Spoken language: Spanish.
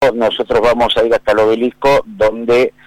nosotros vamos a ir hasta el obelisco donde